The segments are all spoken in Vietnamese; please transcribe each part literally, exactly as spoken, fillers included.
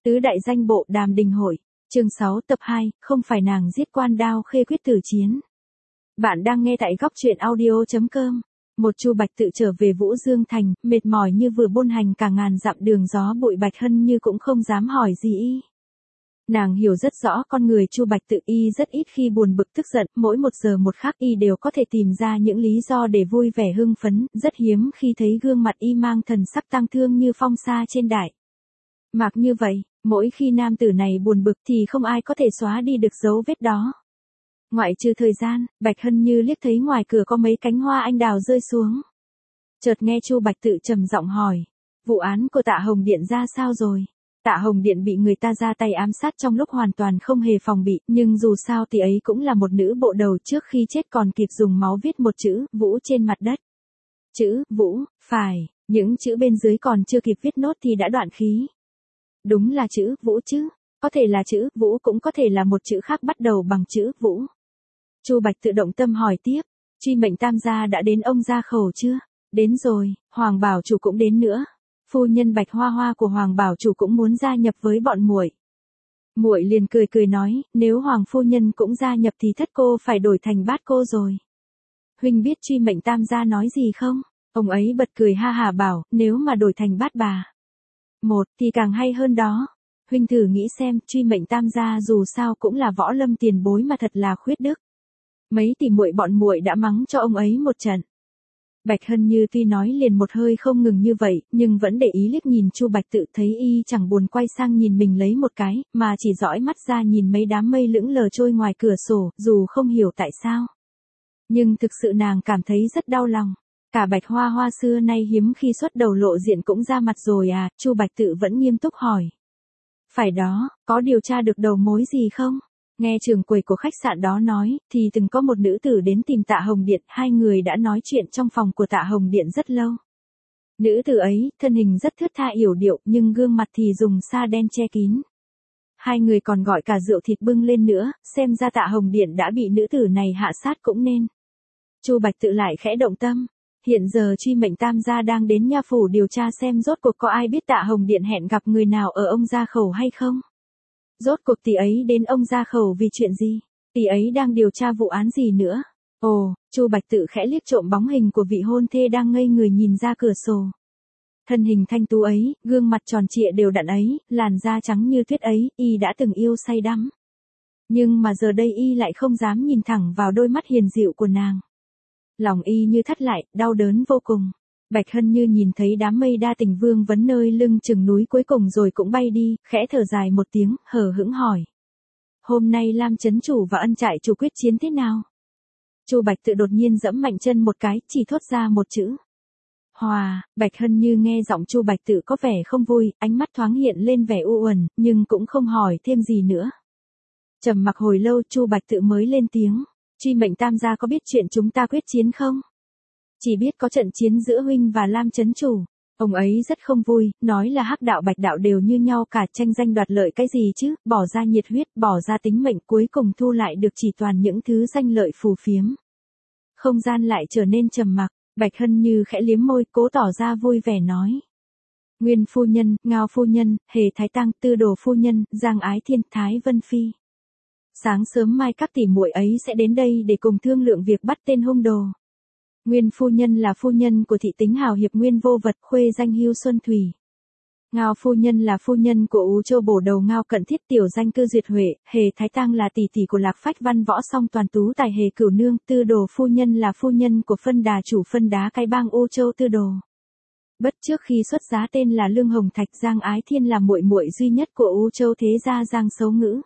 Tứ đại danh bộ Đàm Đình Hội, chương sáu tập hai, không phải nàng giết Quan Đao Khê quyết tử chiến. Bạn đang nghe tại góc truyện audio chấm com. Một Chu Bạch tự trở về Vũ Dương Thành, mệt mỏi như vừa buôn hành cả ngàn dặm đường gió bụi. Bạch Hân Như cũng không dám hỏi gì y. Nàng hiểu rất rõ con người Chu Bạch tự, y rất ít khi buồn bực tức giận, mỗi một giờ một khác y đều có thể tìm ra những lý do để vui vẻ hưng phấn, rất hiếm khi thấy gương mặt y mang thần sắc tang thương như phong sa trên đại mạc như vậy. Mỗi khi nam tử này buồn bực thì không ai có thể xóa đi được dấu vết đó. Ngoại trừ thời gian, Bạch Hân Như liếc thấy ngoài cửa có mấy cánh hoa anh đào rơi xuống. Chợt nghe Chu Bạch tự trầm giọng hỏi, vụ án của Tạ Hồng Điện ra sao rồi? Tạ Hồng Điện bị người ta ra tay ám sát trong lúc hoàn toàn không hề phòng bị, nhưng dù sao thì ấy cũng là một nữ bộ đầu, trước khi chết còn kịp dùng máu viết một chữ Vũ trên mặt đất. Chữ Vũ, phải, những chữ bên dưới còn chưa kịp viết nốt thì đã đoạn khí. Đúng là chữ Vũ chứ, có thể là chữ Vũ, cũng có thể là một chữ khác bắt đầu bằng chữ Vũ. Chu Bạch tự động tâm hỏi tiếp, Truy Mệnh Tam gia đã đến ông gia khẩu chưa? Đến rồi, Hoàng Bảo chủ cũng đến nữa. Phu nhân Bạch Hoa Hoa của Hoàng Bảo chủ cũng muốn gia nhập với bọn muội. Muội liền cười cười nói, nếu Hoàng phu nhân cũng gia nhập thì thất cô phải đổi thành bát cô rồi. Huynh biết Truy Mệnh Tam gia nói gì không? Ông ấy bật cười ha hả bảo, nếu mà đổi thành bát bà một thì càng hay hơn đó. Huynh thử nghĩ xem, Truy Mệnh Tam gia dù sao cũng là võ lâm tiền bối mà thật là khuyết đức. Mấy tỷ muội bọn muội đã mắng cho ông ấy một trận. Bạch Hân Như tuy nói liền một hơi không ngừng như vậy, nhưng vẫn để ý liếc nhìn Chu Bạch tự, thấy y chẳng buồn quay sang nhìn mình lấy một cái, mà chỉ dõi mắt ra nhìn mấy đám mây lững lờ trôi ngoài cửa sổ, dù không hiểu tại sao. Nhưng thực sự nàng cảm thấy rất đau lòng. Cả Bạch Hoa Hoa xưa nay hiếm khi xuất đầu lộ diện cũng ra mặt rồi à? Chu Bạch tự vẫn nghiêm túc hỏi. Phải đó, có điều tra được đầu mối gì không? Nghe trưởng quầy của khách sạn đó nói, thì từng có một nữ tử đến tìm Tạ Hồng Điện, hai người đã nói chuyện trong phòng của Tạ Hồng Điện rất lâu. Nữ tử ấy, thân hình rất thướt tha yểu điệu, nhưng gương mặt thì dùng sa đen che kín. Hai người còn gọi cả rượu thịt bưng lên nữa, xem ra Tạ Hồng Điện đã bị nữ tử này hạ sát cũng nên. Chu Bạch tự lại khẽ động tâm. Hiện giờ Truy Mệnh Tam gia đang đến nha phủ điều tra xem rốt cuộc có ai biết Tạ Hồng Điện hẹn gặp người nào ở ông gia khẩu hay không. Rốt cuộc tỷ ấy đến ông gia khẩu vì chuyện gì? Tỷ ấy đang điều tra vụ án gì nữa? Ồ, Chu Bạch tự khẽ liếc trộm bóng hình của vị hôn thê đang ngây người nhìn ra cửa sổ. Thân hình thanh tú ấy, gương mặt tròn trịa đều đặn ấy, làn da trắng như tuyết ấy, y đã từng yêu say đắm. Nhưng mà giờ đây y lại không dám nhìn thẳng vào đôi mắt hiền dịu của nàng. Lòng y như thắt lại, đau đớn vô cùng. Bạch Hân Như nhìn thấy đám mây đa tình vương vấn nơi lưng chừng núi cuối cùng rồi cũng bay đi, khẽ thở dài một tiếng, hờ hững hỏi. Hôm nay Lam Chấn chủ và Ân Trại chủ quyết chiến thế nào? Chu Bạch tự đột nhiên giẫm mạnh chân một cái, chỉ thốt ra một chữ. Hòa. Bạch Hân Như nghe giọng Chu Bạch tự có vẻ không vui, ánh mắt thoáng hiện lên vẻ u uẩn, nhưng cũng không hỏi thêm gì nữa. Trầm mặc hồi lâu, Chu Bạch tự mới lên tiếng. Truy Mệnh Tam gia có biết chuyện chúng ta quyết chiến không? Chỉ biết có trận chiến giữa huynh và Lam Chấn chủ. Ông ấy rất không vui, nói là Hắc đạo Bạch đạo đều như nhau cả, tranh danh đoạt lợi cái gì chứ, bỏ ra nhiệt huyết, bỏ ra tính mệnh, cuối cùng thu lại được chỉ toàn những thứ danh lợi phù phiếm. Không gian lại trở nên trầm mặc, Bạch Hân Như khẽ liếm môi, cố tỏ ra vui vẻ nói. Nguyên phu nhân, Ngao phu nhân, Hề Thái Tăng, Tư Đồ phu nhân, Giang Ái Thiên, Thái Vân Phi. Sáng sớm mai các tỷ muội ấy sẽ đến đây để cùng thương lượng việc bắt tên hung đồ. Nguyên phu nhân là phu nhân của thị tính hào hiệp Nguyên Vô Vật, khuê danh Hưu Xuân Thủy. Ngao phu nhân là phu nhân của Ú Châu bổ đầu Ngao Cận Thiết, tiểu danh Cư Duyệt Huệ. Hề Thái Tăng là tỷ tỷ của Lạc Phách Văn Võ Song Toàn Tú Tài Hề Cửu Nương. Tư Đồ phu nhân là phu nhân của phân đà chủ phân đá cái bang Ú Châu Tư Đồ. Bất trước khi xuất giá tên là Lương Hồng Thạch. Giang Ái Thiên là muội muội duy nhất của Ú Châu thế gia Giang Xấu Ngữ.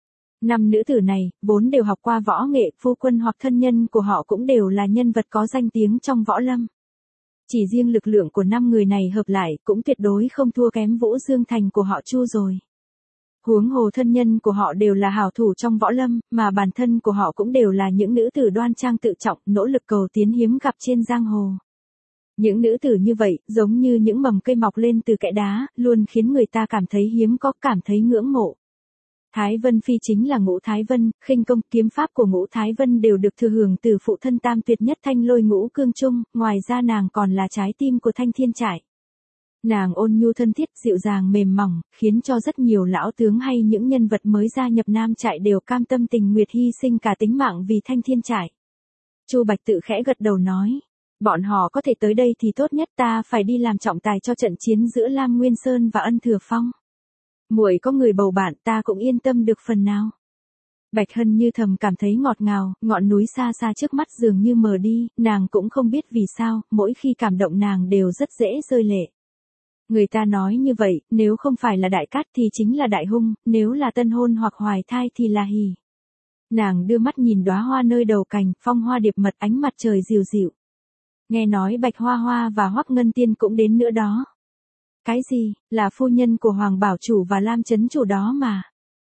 Năm nữ tử này, vốn đều học qua võ nghệ, phu quân hoặc thân nhân của họ cũng đều là nhân vật có danh tiếng trong võ lâm. Chỉ riêng lực lượng của năm người này hợp lại, cũng tuyệt đối không thua kém Vũ Dương Thành của họ Chu rồi. Huống hồ thân nhân của họ đều là hảo thủ trong võ lâm, mà bản thân của họ cũng đều là những nữ tử đoan trang tự trọng, nỗ lực cầu tiến hiếm gặp trên giang hồ. Những nữ tử như vậy, giống như những mầm cây mọc lên từ kẽ đá, luôn khiến người ta cảm thấy hiếm có, cảm thấy ngưỡng mộ. Thái Vân Phi chính là Ngũ Thái Vân, khinh công, kiếm pháp của Ngũ Thái Vân đều được thừa hưởng từ phụ thân tam tuyệt nhất Thanh Lôi Ngũ Cương Trung, ngoài ra nàng còn là trái tim của Thanh Thiên Trại. Nàng ôn nhu thân thiết, dịu dàng mềm mỏng, khiến cho rất nhiều lão tướng hay những nhân vật mới gia nhập Nam Trại đều cam tâm tình nguyện hy sinh cả tính mạng vì Thanh Thiên Trại. Chu Bạch Tự khẽ gật đầu nói, bọn họ có thể tới đây thì tốt nhất, ta phải đi làm trọng tài cho trận chiến giữa Lam Nguyên Sơn và Ân Thừa Phong. Muội có người bầu bạn, ta cũng yên tâm được phần nào. Bạch Hân Như thầm cảm thấy ngọt ngào, ngọn núi xa xa trước mắt dường như mờ đi, nàng cũng không biết vì sao, mỗi khi cảm động nàng đều rất dễ rơi lệ. Người ta nói như vậy, nếu không phải là đại cát thì chính là đại hung, nếu là tân hôn hoặc hoài thai thì là hỉ. Nàng đưa mắt nhìn đóa hoa nơi đầu cành, phong hoa điệp mật, ánh mặt trời dịu dịu. Nghe nói Bạch Hoa Hoa và Hoắc Ngân Tiên cũng đến nữa đó. Cái gì, là phu nhân của Hoàng Bảo Chủ và Lam Chấn Chủ đó mà.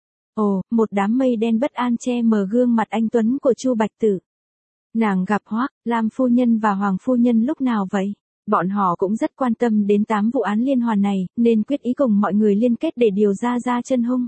Ồ, một đám mây đen bất an che mờ gương mặt anh tuấn của Chu Bạch Tự. Nàng gặp Hoắc, Lam phu nhân và Hoàng phu nhân lúc nào vậy? Bọn họ cũng rất quan tâm đến tám vụ án liên hoàn này, nên quyết ý cùng mọi người liên kết để điều ra ra chân hung.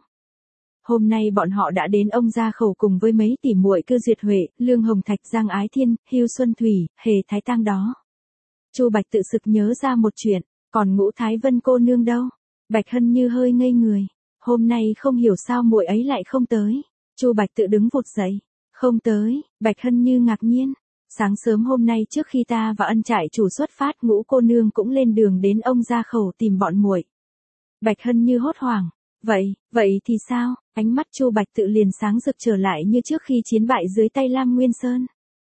Hôm nay bọn họ đã đến ông gia khẩu cùng với mấy tỷ muội Cư Duyệt Huệ, Lương Hồng Thạch, Giang Ái Thiên, Hưu Xuân Thủy, Hề Thái Tang đó. Chu Bạch Tự sực nhớ ra một chuyện, còn Ngũ Thái Vân cô nương đâu? Bạch Hân Như hơi ngây người, hôm nay không hiểu sao muội ấy lại không tới. Chu Bạch Tự đứng vụt dậy, không tới. Bạch Hân Như ngạc nhiên, sáng sớm hôm nay trước khi ta và Ân Trại Chủ xuất phát, Ngũ cô nương cũng lên đường đến ông gia khẩu tìm bọn muội. Bạch Hân Như hốt hoảng, vậy, vậy thì sao? Ánh mắt Chu Bạch Tự liền sáng rực trở lại như trước khi chiến bại dưới tay Lam Nguyên Sơn.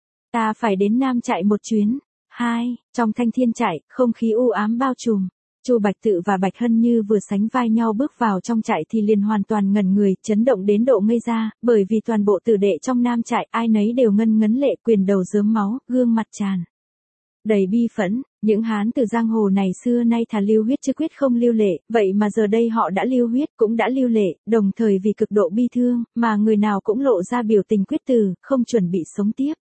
Ta phải đến Nam Trại một chuyến. Hai, trong Thanh Thiên Trại, không khí u ám bao trùm. Chu Bạch Tự và Bạch Hân Như vừa sánh vai nhau bước vào trong trại thì liền hoàn toàn ngẩn người, chấn động đến độ ngây ra, bởi vì toàn bộ tử đệ trong Nam Trại ai nấy đều ngân ngấn lệ, quyền đầu rớm máu, gương mặt tràn đầy bi phẫn. Những hán tử giang hồ này xưa nay thà lưu huyết chứ quyết không lưu lệ, vậy mà giờ đây họ đã lưu huyết cũng đã lưu lệ, đồng thời vì cực độ bi thương, mà người nào cũng lộ ra biểu tình quyết từ, không chuẩn bị sống tiếp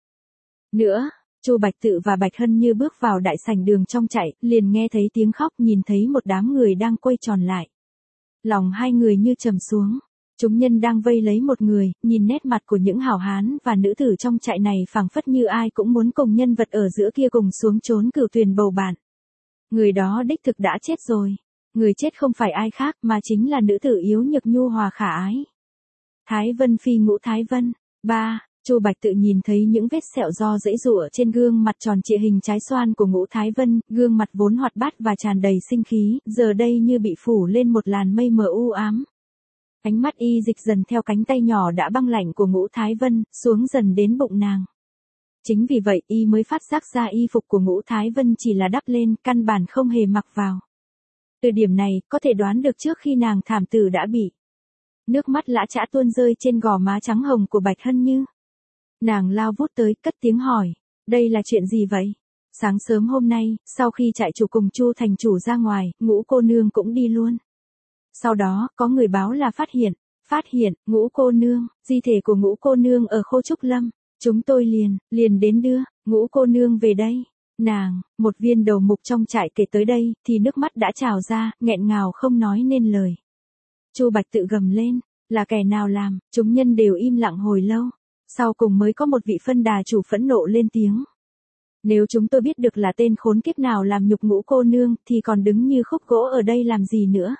nữa. Chu Bạch Tự và Bạch Hân Như bước vào đại sảnh đường trong trại, liền nghe thấy tiếng khóc, nhìn thấy một đám người đang quay tròn lại. Lòng hai người như trầm xuống. Chúng nhân đang vây lấy một người, nhìn nét mặt của những hảo hán và nữ tử trong trại này phảng phất như ai cũng muốn cùng nhân vật ở giữa kia cùng xuống trốn cửu tuyền bầu bạn. Người đó đích thực đã chết rồi. Người chết không phải ai khác mà chính là nữ tử yếu nhược nhu hòa khả ái. Thái Vân Phi Ngũ Thái Vân. Ba. Chu Bạch Tự nhìn thấy những vết sẹo do giãy giụa trên gương mặt tròn trịa hình trái xoan của Ngũ Thái Vân, gương mặt vốn hoạt bát và tràn đầy sinh khí, giờ đây như bị phủ lên một làn mây mờ u ám. Ánh mắt y dịch dần theo cánh tay nhỏ đã băng lạnh của Ngũ Thái Vân, xuống dần đến bụng nàng. Chính vì vậy y mới phát giác ra y phục của Ngũ Thái Vân chỉ là đắp lên, căn bản không hề mặc vào. Từ điểm này, có thể đoán được trước khi nàng thảm tử đã bị. Nước mắt lã chã tuôn rơi trên gò má trắng hồng của Bạch Hân Như. Nàng lao vút tới, cất tiếng hỏi, đây là chuyện gì vậy? Sáng sớm hôm nay, sau khi trại chủ cùng Chu thành chủ ra ngoài, Ngũ cô nương cũng đi luôn. Sau đó, có người báo là phát hiện, phát hiện, Ngũ cô nương, di thể của Ngũ cô nương ở Khô Trúc Lâm. Chúng tôi liền, liền đến đưa, Ngũ cô nương về đây. Nàng, một viên đầu mục trong trại kể tới đây, thì nước mắt đã trào ra, nghẹn ngào không nói nên lời. Chu Bạch Tự gầm lên, là kẻ nào làm? Chúng nhân đều im lặng hồi lâu. Sau cùng mới có một vị phân đà chủ phẫn nộ lên tiếng. Nếu chúng tôi biết được là tên khốn kiếp nào làm nhục Ngũ cô nương, thì còn đứng như khúc gỗ ở đây làm gì nữa?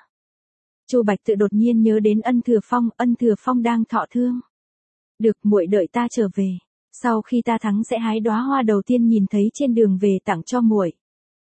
Chu Bạch Tự đột nhiên nhớ đến Ân Thừa Phong, Ân Thừa Phong đang thọ thương. Được, muội đợi ta trở về. Sau khi ta thắng sẽ hái đóa hoa đầu tiên nhìn thấy trên đường về tặng cho muội.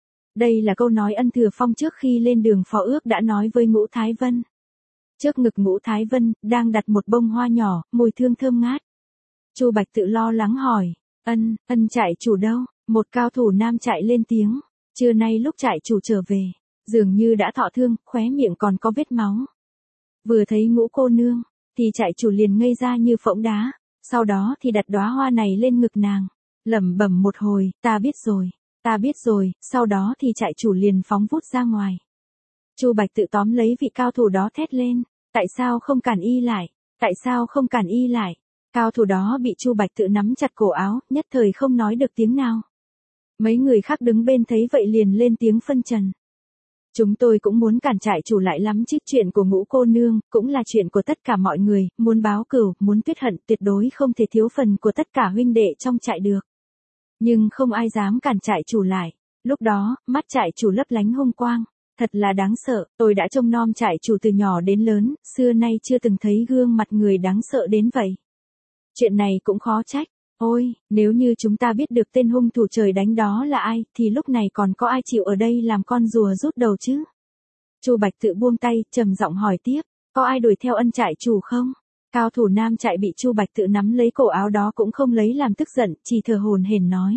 Đây là câu nói Ân Thừa Phong trước khi lên đường phó ước đã nói với Ngũ Thái Vân. Trước ngực Ngũ Thái Vân, đang đặt một bông hoa nhỏ, mùi thương thơm ngát. Chu Bạch Tự lo lắng hỏi, ân, ân trại chủ đâu? Một cao thủ nam trại lên tiếng, trưa nay lúc trại chủ trở về, dường như đã thọ thương, khóe miệng còn có vết máu. Vừa thấy Ngũ cô nương, thì trại chủ liền ngây ra như phỗng đá, sau đó thì đặt đóa hoa này lên ngực nàng, lẩm bẩm một hồi, ta biết rồi, ta biết rồi, sau đó thì trại chủ liền phóng vút ra ngoài. Chu Bạch Tự tóm lấy vị cao thủ đó thét lên, tại sao không cản y lại, tại sao không cản y lại? Cao thủ đó bị Chu Bạch Tự nắm chặt cổ áo, nhất thời không nói được tiếng nào. Mấy người khác đứng bên thấy vậy liền lên tiếng phân trần. Chúng tôi cũng muốn cản trại chủ lại lắm chứ, chuyện của Ngũ cô nương, cũng là chuyện của tất cả mọi người, muốn báo cửu, muốn tuyết hận, tuyệt đối không thể thiếu phần của tất cả huynh đệ trong trại được. Nhưng không ai dám cản trại chủ lại. Lúc đó, mắt trại chủ lấp lánh hung quang. Thật là đáng sợ, tôi đã trông nom trại chủ từ nhỏ đến lớn, xưa nay chưa từng thấy gương mặt người đáng sợ đến vậy. Chuyện này cũng khó trách. Ôi, nếu như chúng ta biết được tên hung thủ trời đánh đó là ai, thì lúc này còn có ai chịu ở đây làm con rùa rút đầu chứ? Chu Bạch Tự buông tay, trầm giọng hỏi tiếp, có ai đuổi theo ân trại chủ không? Cao thủ nam trại bị Chu Bạch Tự nắm lấy cổ áo đó cũng không lấy làm tức giận, chỉ thở hổn hển nói.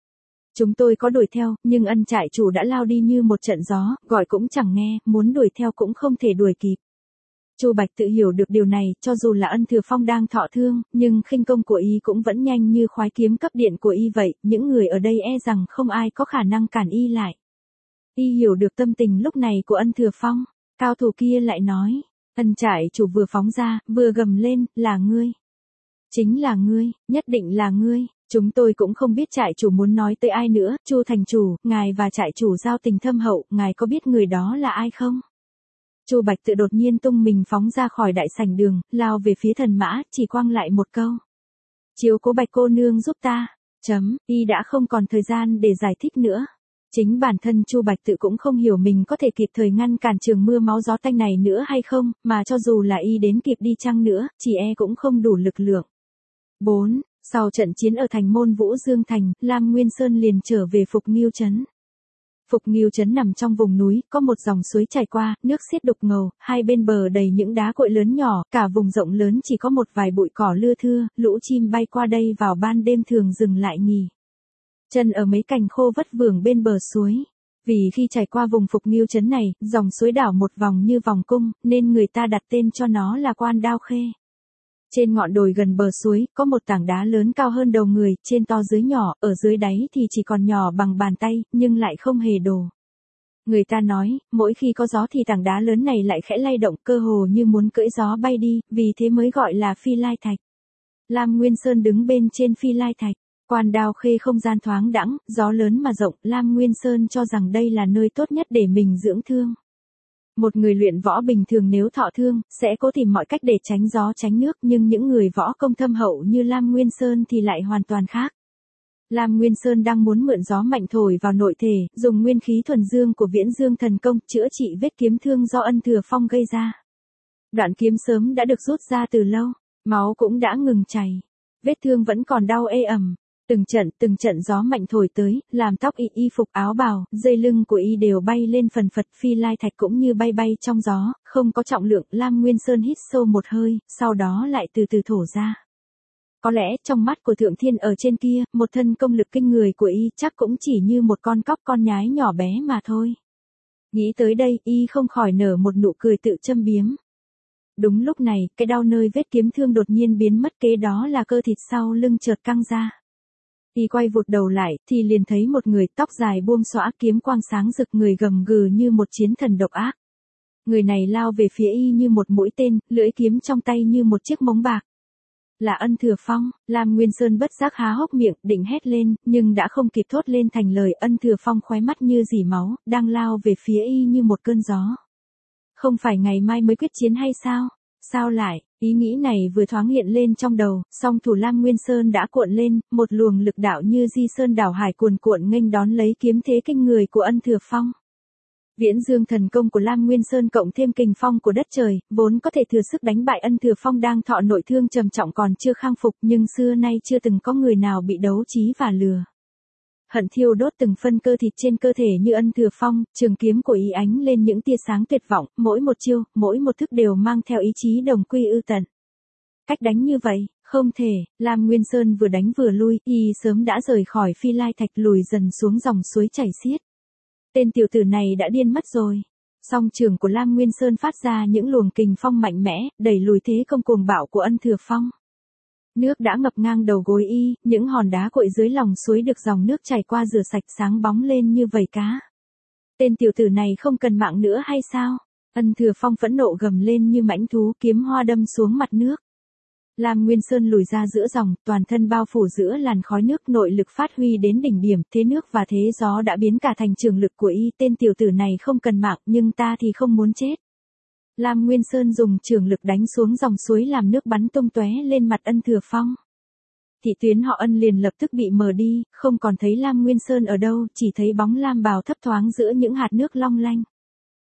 Chúng tôi có đuổi theo, nhưng ân trại chủ đã lao đi như một trận gió, gọi cũng chẳng nghe, muốn đuổi theo cũng không thể đuổi kịp. Chu Bạch Tự hiểu được điều này, cho dù là Ân Thừa Phong đang thọ thương, nhưng khinh công của y cũng vẫn nhanh như khoái kiếm cấp điện của y vậy, những người ở đây e rằng không ai có khả năng cản y lại. Y hiểu được tâm tình lúc này của Ân Thừa Phong, cao thủ kia lại nói, ân trại chủ vừa phóng ra, vừa gầm lên, là ngươi. Chính là ngươi, nhất định là ngươi. Chúng tôi cũng không biết trại chủ muốn nói tới ai nữa, Chu thành chủ, ngài và trại chủ giao tình thâm hậu, ngài có biết người đó là ai không? Chu Bạch Tự đột nhiên tung mình phóng ra khỏi đại sảnh đường, lao về phía thần mã, chỉ quăng lại một câu. Chiếu cố Bạch cô nương giúp ta. Chấm, y đã không còn thời gian để giải thích nữa. Chính bản thân Chu Bạch Tự cũng không hiểu mình có thể kịp thời ngăn cản trường mưa máu gió tanh này nữa hay không, mà cho dù là y đến kịp đi chăng nữa, chỉ e cũng không đủ lực lượng. bốn. Sau trận chiến ở thành môn Vũ Dương Thành, Lam Nguyên Sơn liền trở về Phục Ngưu Trấn. Phục Ngưu Trấn nằm trong vùng núi, có một dòng suối chảy qua, nước xiết đục ngầu, hai bên bờ đầy những đá cội lớn nhỏ, cả vùng rộng lớn chỉ có một vài bụi cỏ lưa thưa, lũ chim bay qua đây vào ban đêm thường dừng lại nghỉ chân ở mấy cành khô vất vưởng bên bờ suối. Vì khi trải qua vùng Phục Ngưu Trấn này, dòng suối đảo một vòng như vòng cung, nên người ta đặt tên cho nó là Quan Đao Khê. Trên ngọn đồi gần bờ suối, có một tảng đá lớn cao hơn đầu người, trên to dưới nhỏ, ở dưới đáy thì chỉ còn nhỏ bằng bàn tay, nhưng lại không hề đổ. Người ta nói, mỗi khi có gió thì tảng đá lớn này lại khẽ lay động, cơ hồ như muốn cưỡi gió bay đi, vì thế mới gọi là Phi Lai Thạch. Lam Nguyên Sơn đứng bên trên Phi Lai Thạch, Quan Đao Khê không gian thoáng đãng, gió lớn mà rộng, Lam Nguyên Sơn cho rằng đây là nơi tốt nhất để mình dưỡng thương. Một người luyện võ bình thường nếu thọ thương, sẽ cố tìm mọi cách để tránh gió tránh nước, nhưng những người võ công thâm hậu như Lam Nguyên Sơn thì lại hoàn toàn khác. Lam Nguyên Sơn đang muốn mượn gió mạnh thổi vào nội thể, dùng nguyên khí thuần dương của Viễn Dương Thần Công chữa trị vết kiếm thương do Ân Thừa Phong gây ra. Đoạn kiếm sớm đã được rút ra từ lâu, máu cũng đã ngừng chảy, vết thương vẫn còn đau ê ẩm. Từng trận, từng trận gió mạnh thổi tới, làm tóc y, y phục áo bào, dây lưng của y đều bay lên phần phật, Phi Lai Thạch cũng như bay bay trong gió, không có trọng lượng. Lam Nguyên Sơn hít sâu một hơi, sau đó lại từ từ thổ ra. Có lẽ trong mắt của Thượng Thiên ở trên kia, một thân công lực kinh người của y chắc cũng chỉ như một con cóc con nhái nhỏ bé mà thôi. Nghĩ tới đây, y không khỏi nở một nụ cười tự châm biếm. Đúng lúc này, cái đau nơi vết kiếm thương đột nhiên biến mất, kế đó là cơ thịt sau lưng chợt căng ra. Y quay vụt đầu lại, thì liền thấy một người tóc dài buông xõa, kiếm quang sáng rực, người gầm gừ như một chiến thần độc ác. Người này lao về phía y như một mũi tên, lưỡi kiếm trong tay như một chiếc móng bạc. Là Ân Thừa Phong. Lam Nguyên Sơn bất giác há hốc miệng, định hét lên, nhưng đã không kịp thốt lên thành lời. Ân Thừa Phong khóe mắt như dỉ máu, đang lao về phía y như một cơn gió. Không phải ngày mai mới quyết chiến hay sao? Sao lại? Ý nghĩ này vừa thoáng hiện lên trong đầu, song thủ Lam Nguyên Sơn đã cuộn lên, một luồng lực đạo như di sơn đảo hải cuồn cuộn nghênh đón lấy kiếm thế kinh người của Ân Thừa Phong. Viễn Dương Thần Công của Lam Nguyên Sơn cộng thêm kình phong của đất trời, vốn có thể thừa sức đánh bại Ân Thừa Phong đang thọ nội thương trầm trọng còn chưa khang phục, nhưng xưa nay chưa từng có người nào bị đấu trí và lừa. Hận thiêu đốt từng phân cơ thịt trên cơ thể như Ân Thừa Phong, trường kiếm của ý ánh lên những tia sáng tuyệt vọng, mỗi một chiêu, mỗi một thức đều mang theo ý chí đồng quy ư tận. Cách đánh như vậy, không thể. Lam Nguyên Sơn vừa đánh vừa lui, y sớm đã rời khỏi Phi Lai Thạch, lùi dần xuống dòng suối chảy xiết. Tên tiểu tử này đã điên mất rồi. Song trường của Lam Nguyên Sơn phát ra những luồng kình phong mạnh mẽ, đẩy lùi thế công cuồng bạo của Ân Thừa Phong. Nước đã ngập ngang đầu gối y, những hòn đá cội dưới lòng suối được dòng nước chảy qua rửa sạch sáng bóng lên như vảy cá. Tên tiểu tử này không cần mạng nữa hay sao? Ân Thừa Phong phẫn nộ gầm lên như mãnh thú, kiếm hoa đâm xuống mặt nước. Lam Nguyên Sơn lùi ra giữa dòng, toàn thân bao phủ giữa làn khói nước, nội lực phát huy đến đỉnh điểm, thế nước và thế gió đã biến cả thành trường lực của y. Tên tiểu tử này không cần mạng, nhưng ta thì không muốn chết. Lam Nguyên Sơn dùng trường lực đánh xuống dòng suối làm nước bắn tung tóe lên mặt Ân Thừa Phong. Thị tuyến họ Ân liền lập tức bị mờ đi, không còn thấy Lam Nguyên Sơn ở đâu, chỉ thấy bóng lam bào thấp thoáng giữa những hạt nước long lanh.